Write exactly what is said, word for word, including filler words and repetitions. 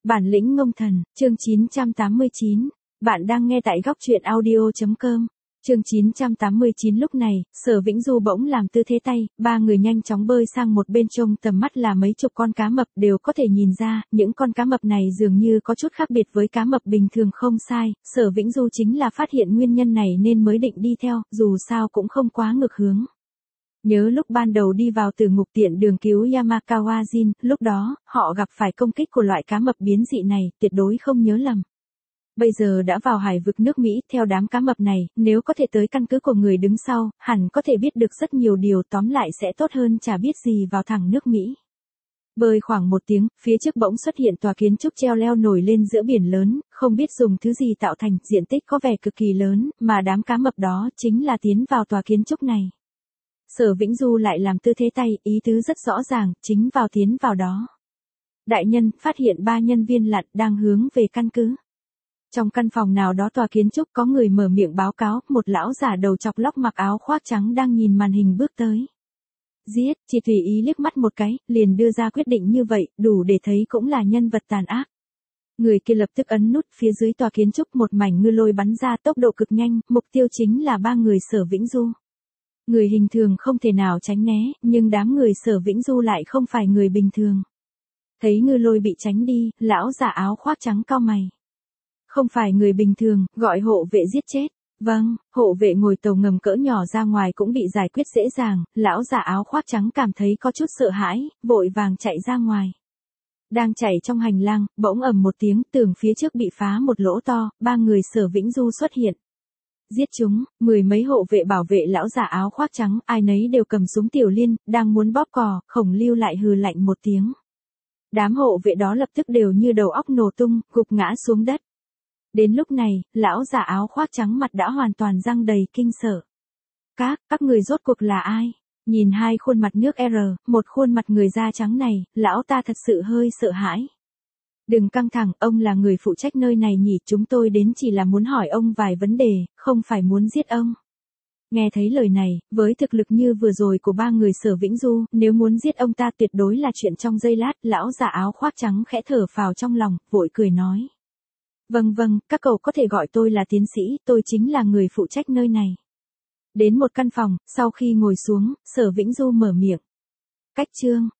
Bản lĩnh ngông thần, chương chín trăm tám mươi chín. Bạn đang nghe tại góc truyện audio chấm com. Chương chín trăm tám mươi chín. Lúc này, Sở Vĩnh Du bỗng làm tư thế tay, ba người nhanh chóng bơi sang một bên, trông tầm mắt là mấy chục con cá mập, đều có thể nhìn ra, những con cá mập này dường như có chút khác biệt với cá mập bình thường. Không sai, Sở Vĩnh Du chính là phát hiện nguyên nhân này nên mới định đi theo, dù sao cũng không quá ngược hướng. Nhớ lúc ban đầu đi vào Tử Ngục tiện đường cứu Yamakawa Jin, lúc đó, họ gặp phải công kích của loại cá mập biến dị này, tuyệt đối không nhớ lầm. Bây giờ đã vào hải vực nước Mỹ, theo đám cá mập này, nếu có thể tới căn cứ của người đứng sau, hẳn có thể biết được rất nhiều điều, tóm lại sẽ tốt hơn chả biết gì vào thẳng nước Mỹ. Bơi khoảng một tiếng, phía trước bỗng xuất hiện tòa kiến trúc treo leo nổi lên giữa biển lớn, không biết dùng thứ gì tạo thành, diện tích có vẻ cực kỳ lớn, mà đám cá mập đó chính là tiến vào tòa kiến trúc này. Sở Vĩnh Du lại làm tư thế tay, ý tứ rất rõ ràng, chính vào tiến vào đó. Đại nhân, phát hiện ba nhân viên lặn đang hướng về căn cứ. Trong căn phòng nào đó tòa kiến trúc có người mở miệng báo cáo, một lão giả đầu chọc lóc mặc áo khoác trắng đang nhìn màn hình bước tới. Giết, chỉ tùy ý liếc mắt một cái, liền đưa ra quyết định như vậy, đủ để thấy cũng là nhân vật tàn ác. Người kia lập tức ấn nút, phía dưới tòa kiến trúc một mảnh ngư lôi bắn ra tốc độ cực nhanh, mục tiêu chính là ba người Sở Vĩnh Du. Người hình thường không thể nào tránh né, nhưng đám người Sở Vĩnh Du lại không phải người bình thường. Thấy ngư lôi bị tránh đi, lão giả áo khoác trắng cau mày. Không phải người bình thường, gọi hộ vệ giết chết. Vâng, hộ vệ ngồi tàu ngầm cỡ nhỏ ra ngoài cũng bị giải quyết dễ dàng, lão giả áo khoác trắng cảm thấy có chút sợ hãi, vội vàng chạy ra ngoài. Đang chạy trong hành lang, bỗng ầm một tiếng, tường phía trước bị phá một lỗ to, ba người Sở Vĩnh Du xuất hiện. Giết chúng, mười mấy hộ vệ bảo vệ lão giả áo khoác trắng, ai nấy đều cầm súng tiểu liên, đang muốn bóp cò, Khổng Lưu lại hừ lạnh một tiếng. Đám hộ vệ đó lập tức đều như đầu óc nổ tung, gục ngã xuống đất. Đến lúc này, lão giả áo khoác trắng mặt đã hoàn toàn răng đầy kinh sợ. Các, các người rốt cuộc là ai? Nhìn hai khuôn mặt nước R, một khuôn mặt người da trắng này, lão ta thật sự hơi sợ hãi. Đừng căng thẳng, ông là người phụ trách nơi này nhỉ, chúng tôi đến chỉ là muốn hỏi ông vài vấn đề, không phải muốn giết ông. Nghe thấy lời này, với thực lực như vừa rồi của ba người Sở Vĩnh Du, nếu muốn giết ông ta tuyệt đối là chuyện trong giây lát, lão giả áo khoác trắng khẽ thở phào trong lòng, vội cười nói. Vâng vâng, các cậu có thể gọi tôi là tiến sĩ, tôi chính là người phụ trách nơi này. Đến một căn phòng, sau khi ngồi xuống, Sở Vĩnh Du mở miệng. Cách chương,